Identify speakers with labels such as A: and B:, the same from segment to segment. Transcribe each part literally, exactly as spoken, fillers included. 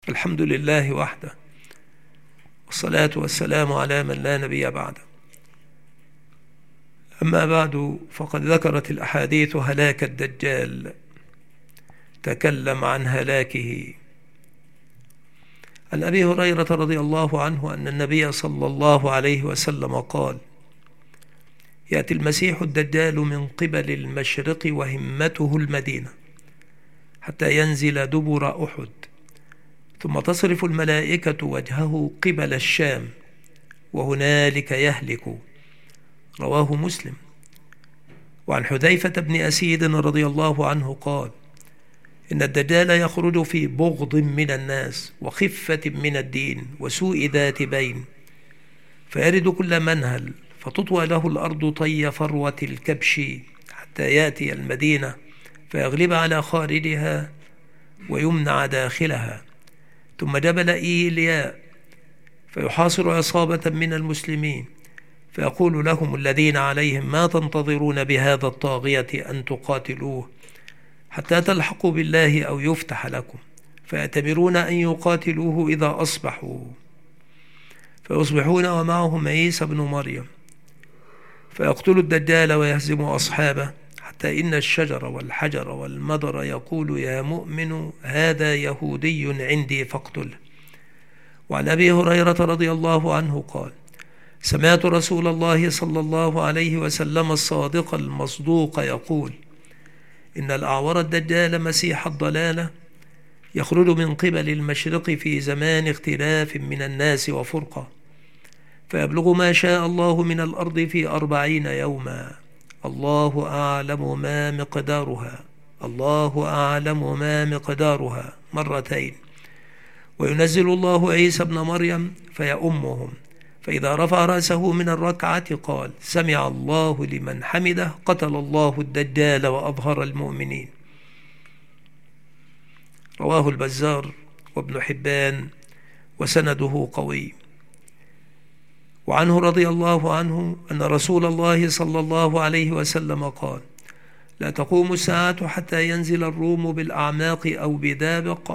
A: الحمد لله وحده، والصلاة والسلام على من لا نبي بعده. أما بعد، فقد ذكرت الأحاديث هلاك الدجال، تكلم عن هلاكه. عن أبي هريرة رضي الله عنه أن النبي صلى الله عليه وسلم قال: يأتي المسيح الدجال من قبل المشرق وهمته المدينة حتى ينزل دبر أحد، ثم تصرف الملائكة وجهه قبل الشام وهنالك يهلك. رواه مسلم. وعن حذيفة بن أسيد رضي الله عنه قال: إن الدجال يخرج في بغض من الناس وخفة من الدين وسوء ذات بين، فيرد كل منهل، فتطوى له الأرض طي فروة الكبش حتى يأتي المدينة فيغلب على خارجها ويمنع داخلها، ثم جبل إيلياء فيحاصر عصابة من المسلمين، فيقول لهم الذين عليهم: ما تنتظرون بهذا الطاغية أن تقاتلوه حتى تلحقوا بالله أو يفتح لكم، فيأتمرون أن يقاتلوه إذا أصبحوا، فيصبحون ومعهم عيسى بن مريم، فيقتل الدجال ويهزم أصحابه، حتى إن الشجر والحجر والمدر يقول: يا مؤمن هذا يهودي عندي فاقتله. وعن أبي هريرة رضي الله عنه قال: سمعت رسول الله صلى الله عليه وسلم الصادق المصدوق يقول: إن الأعور الدجال مسيح الضلالة يخرج من قبل المشرق في زمان اختلاف من الناس وفرقة، فيبلغ ما شاء الله من الأرض في أربعين يوما، الله أعلم ما مقدارها، الله أعلم ما مقدارها مرتين، وينزل الله عيسى ابن مريم فيأمهم، فإذا رفع رأسه من الركعة قال: سمع الله لمن حمده، قتل الله الدجال وأظهر المؤمنين. رواه البزار وابن حبان وسنده قوي. وعنه رضي الله عنه أن رسول الله صلى الله عليه وسلم قال: لا تقوم الساعة حتى ينزل الروم بالأعماق أو بدابق،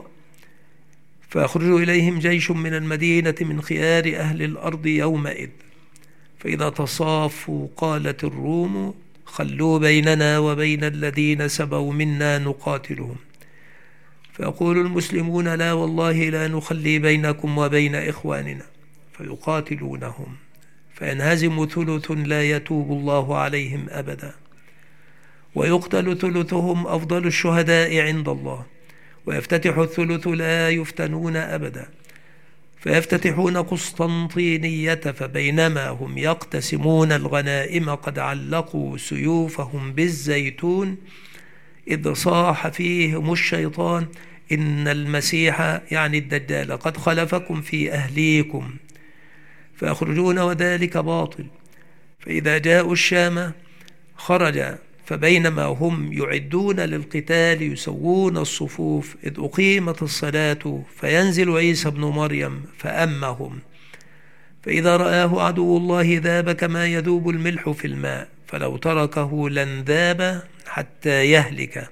A: فيخرج إليهم جيش من المدينة من خيار أهل الأرض يومئذ، فإذا تصافوا قالت الروم: خلوا بيننا وبين الذين سبوا منا نقاتلهم، فيقول المسلمون: لا والله لا نخلي بينكم وبين إخواننا، فيقاتلونهم، فينهزم ثلث لا يتوب الله عليهم أبدا، ويقتل ثلثهم أفضل الشهداء عند الله، ويفتتح الثلث لا يفتنون أبدا، فيفتتحون قسطنطينية، فبينما هم يقتسمون الغنائم قد علقوا سيوفهم بالزيتون إذ صاح فيهم الشيطان: إن المسيح يعني الدجال قد خلفكم في أهليكم، فيخرجون وذلك باطل. فإذا جاءوا الشام خرج، فبينما هم يعدون للقتال يسوون الصفوف إذ أقيمت الصلاة، فينزل عيسى بن مريم فأمهم، فإذا رآه عدو الله ذاب كما يذوب الملح في الماء، فلو تركه لانذاب حتى يهلك،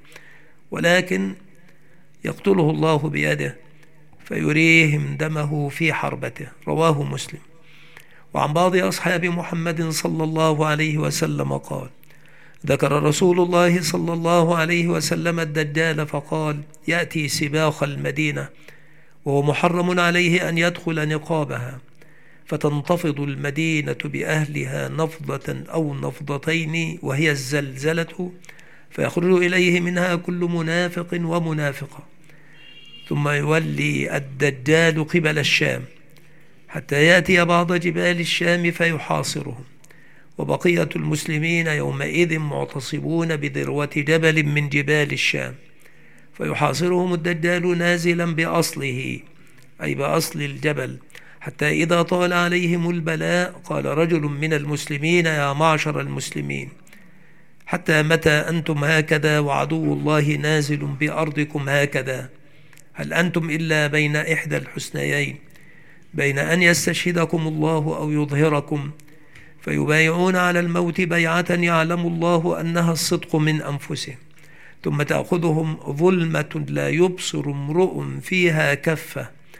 A: ولكن يقتله الله بيده فيريهم دمه في حربته. رواه مسلم. وعن بعض أصحاب محمد صلى الله عليه وسلم قال: ذكر رسول الله صلى الله عليه وسلم الدجال فقال: يأتي سباخ المدينة وهو محرم عليه أن يدخل نقابها، فتنتفض المدينة بأهلها نفضة أو نفضتين وهي الزلزلة، فيخرج إليه منها كل منافق ومنافقة، ثم يولي الدجال قبل الشام حتى يأتي بعض جبال الشام فيحاصرهم، وبقية المسلمين يومئذ معتصبون بذروة جبل من جبال الشام، فيحاصرهم الدجال نازلا بأصله، أي بأصل الجبل، حتى إذا طال عليهم البلاء قال رجل من المسلمين: يا معشر المسلمين، حتى متى أنتم هكذا وعدو الله نازل بأرضكم هكذا؟ هل أنتم إلا بين إحدى الحسنيين، بين أن يستشهدكم الله أو يظهركم، فيبايعون على الموت بيعة يعلم الله أنها الصدق من أنفسهم، ثم تأخذهم ظلمة لا يبصر امرؤ فيها كفة،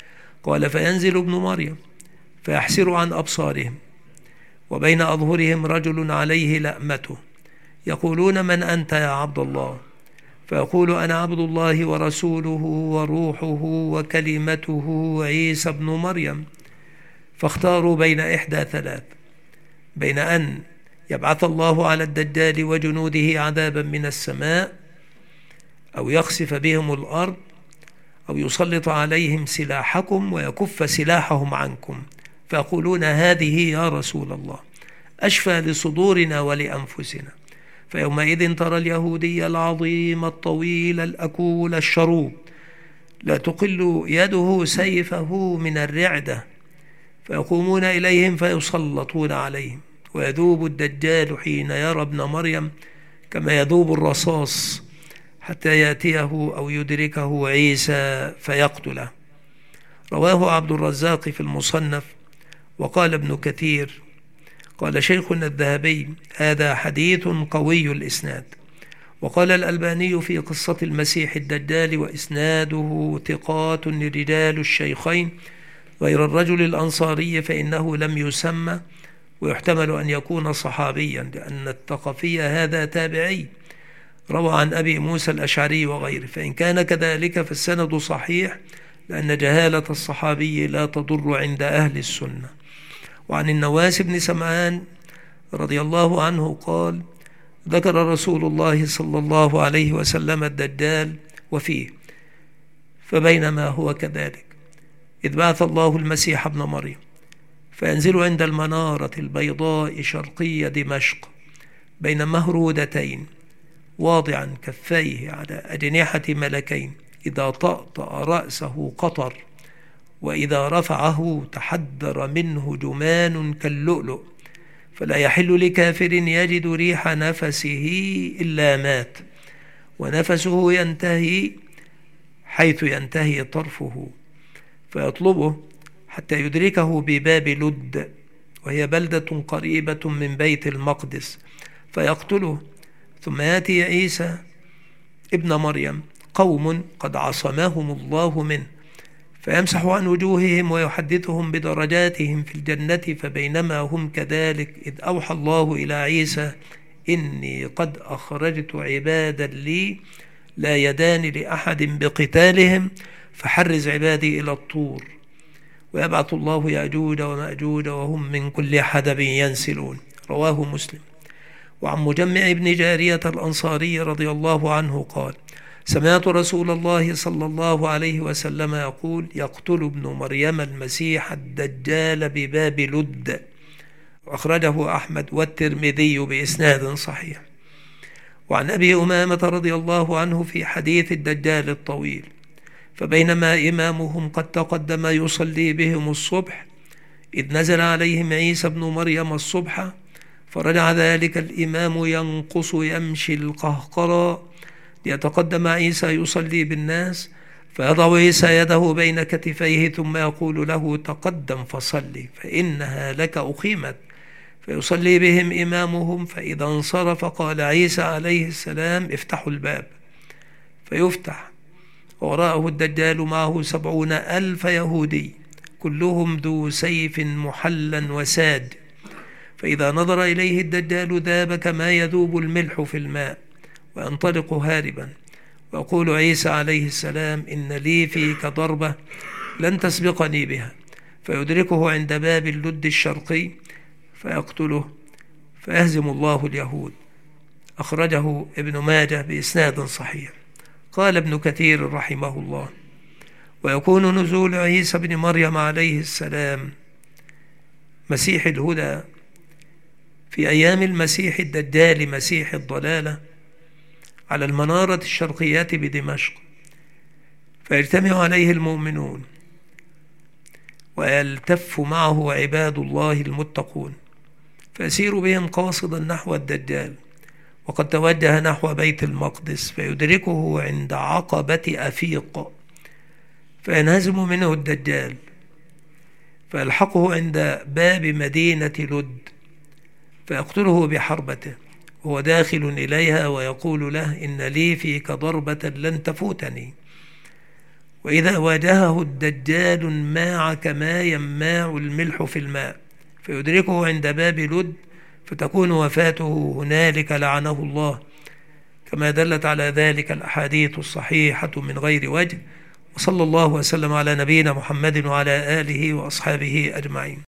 A: قال: فينزل ابن مريم فيحسر عن أبصارهم، وبين أظهرهم رجل عليه لأمته، يقولون: من أنت يا عبد الله؟ فيقول: أنا عبد الله ورسوله وروحه وكلمته عيسى ابن مريم. فاختاروا بين إحدى ثلاث: بين أن يبعث الله على الدجال وجنوده عذابا من السماء، أو يخسف بهم الأرض، أو يسلط عليهم سلاحكم ويكف سلاحهم عنكم. فيقولون: هذه يا رسول الله أشفى لصدورنا ولأنفسنا. فيومئذ ترى اليهودي العظيم الطويل الأكول الشروب لا تقل يده سيفه من الرعدة، فيقومون إليهم فيسلطون عليهم، ويذوب الدجال حين يرى ابن مريم كما يذوب الرصاص، حتى يأتيه أو يدركه عيسى فيقتله. رواه عبد الرزاق في المصنف. وقال ابن كثير: قال شيخنا الذهبي: هذا حديث قوي الإسناد. وقال الألباني في قصة المسيح الدجال: وإسناده ثقات رجال الشيخين غير الرجل الأنصاري، فإنه لم يسمى، ويحتمل أن يكون صحابيا، لأن الثقفي هذا تابعي روى عن أبي موسى الأشعري وغيره. فإن كان كذلك فالسند صحيح، لأن جهالة الصحابي لا تضر عند أهل السنة. وعن النواس بن سمعان رضي الله عنه قال: ذكر رسول الله صلى الله عليه وسلم الدجال وفيه: فبينما هو كذلك إذ بعث الله المسيح ابن مريم، فينزل عند المنارة البيضاء شرقي دمشق بين مهرودتين، واضعا كفيه على أجنحة ملكين، إذا طأطأ رأسه قطر، وإذا رفعه تحدر منه جمان كاللؤلؤ، فلا يحل لكافر يجد ريح نفسه إلا مات، ونفسه ينتهي حيث ينتهي طرفه، فيطلبه حتى يدركه بباب لد، وهي بلدة قريبة من بيت المقدس، فيقتله. ثم يأتي عيسى ابن مريم قوم قد عصمهم الله منه، فيمسح عن وجوههم ويحدثهم بدرجاتهم في الجنة. فبينما هم كذلك إذ أوحى الله إلى عيسى: إني قد أخرجت عبادا لي لا يدان لأحد بقتالهم، فحرز عبادي إلى الطور. ويبعث الله يأجوج ومأجوج وهم من كل حدب ينسلون. رواه مسلم. وعن مجمع بن جارية الأنصاري رضي الله عنه قال: سمعت رسول الله صلى الله عليه وسلم يقول: يقتل ابن مريم المسيح الدجال بباب لد. وأخرجه أحمد والترمذي بإسناد صحيح. وعن أبي أمامة رضي الله عنه في حديث الدجال الطويل: فبينما إمامهم قد تقدم يصلي بهم الصبح، إذ نزل عليهم عيسى ابن مريم الصبح، فرجع ذلك الإمام ينقص يمشي القهقرى ليتقدم عيسى يصلي بالناس، فيضع عيسى يده بين كتفيه ثم يقول له: تقدم فصلي فإنها لك أقيمت. فيصلي بهم إمامهم، فإذا انصرف قال عيسى عليه السلام: افتحوا الباب، فيفتح، ووراءه الدجال معه سبعون ألف يهودي كلهم ذو سيف محلا وساد، فإذا نظر إليه الدجال ذاب كما يذوب الملح في الماء، وينطلق هاربا. ويقول عيسى عليه السلام: إن لي فيك ضربة لن تسبقني بها. فيدركه عند باب اللد الشرقي فيقتله، فيهزم الله اليهود. أخرجه ابن ماجه بإسناد صحيح. قال ابن كثير رحمه الله: ويكون نزول عيسى بن مريم عليه السلام مسيح الهدى في أيام المسيح الدجال مسيح الضلالة على المنارة الشرقية بدمشق، فيجتمع عليه المؤمنون ويلتف معه عباد الله المتقون، فيسير بهم قاصدا نحو الدجال، وقد توجه نحو بيت المقدس، فيدركه عند عقبة أفيق، فينهزم منه الدجال، فيلحقه عند باب مدينة لد، فيقتله بحربته وهو داخل إليها، ويقول له: إن لي فيك ضربة لن تفوتني. وإذا واجهه الدجال ماع كما يماع الملح في الماء، فيدركه عند باب لد، فتكون وفاته هنالك لعنه الله، كما دلت على ذلك الأحاديث الصحيحة من غير وجه. وصلى الله وسلم على نبينا محمد وعلى آله وأصحابه أجمعين.